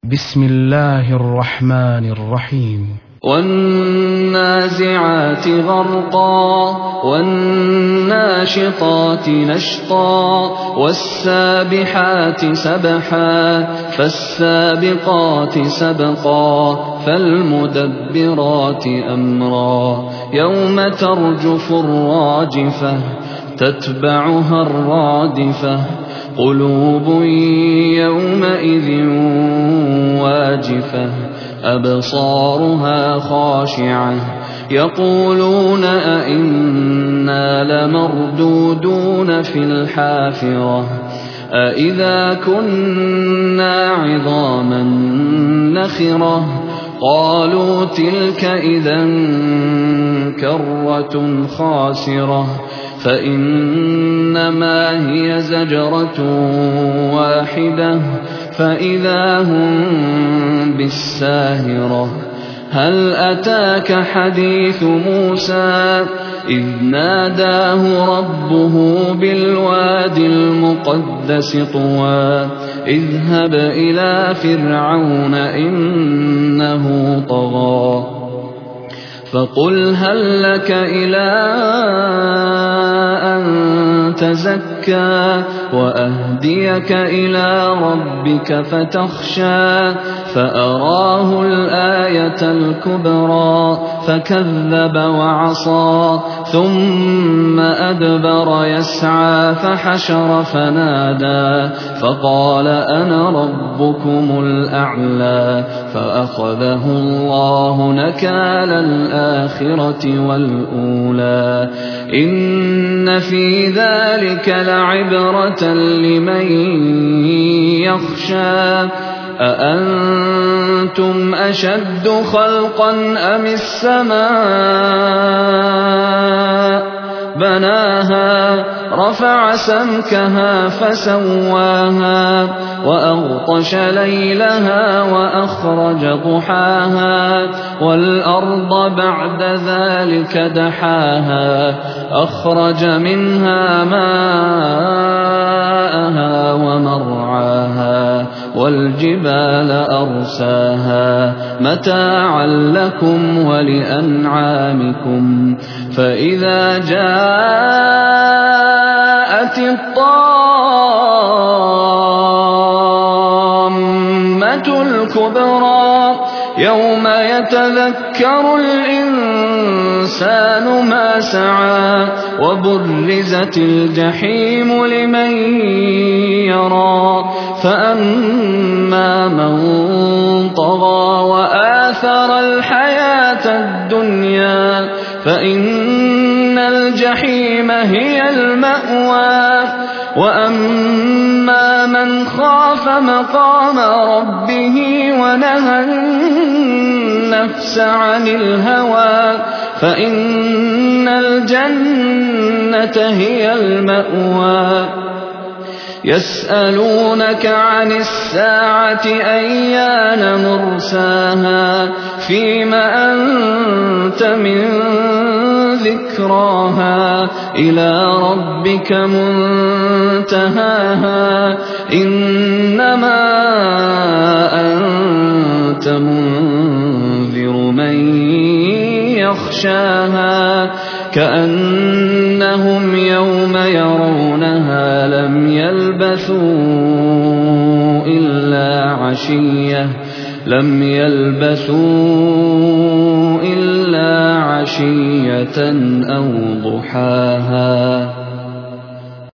بسم الله الرحمن الرحيم. والنازعات غرقا والناشطات نشطا والسابحات سبحا فالسابقات سبقا فالمدبرات أمرا يوم ترجف الراجفة تتبعها الرادفة قلوب يومئذ واجفة أبصارها خاشعة يقولون أئنا لمردودون في الحافرة أئذا كنا عظاما نخرة قالوا تلك إذا كرة خاسرة فإنما هي زجرة واحدة فإذا هم بالساهرة هل أتاك حديث موسى إذ ناداه ربه بالوادي المقدس طوى اذهب إلى فرعون إنه طغى فقل هل لك إلى أن تزكى وأهديك إلى ربك فتخشى فأراه الآية الكبرى فكذب وعصى ثم أدبر يسعى فحشر فنادى فقال أنا ربكم الأعلى فأخذه الله نكال الآخرة والأولى إن في ذلك لعبرة لمن يخشى أأنتم أشد خلقا أم السماء بناها رفع سمكها فسواها وأغطش ليلها وأخرج ضحاها والأرض بعد ذلك دحاها أخرج منها ماءها ومرعاها والجبال أرساها متاعا لكم ولأنعامكم فإذا جاءت الطامة الكبرى يوم يتذكر الإنسان ما سعى وبرزت الجحيم لمن يرى فأما من طغى وآثر الحياة الدنيا فإن الجحيم هي المأوى وأما من خاف مقام ربه ونهى النفس عن الهوى فإن الجنة هي المأوى يسألونك عن الساعة أيان مرساها فيم أنت من ذكراها إلى ربك منتهاها إنما أنت منذر من يخشاها كأنهم يوم يرونها لم يلبثوا إلا عشية أو ضحاها.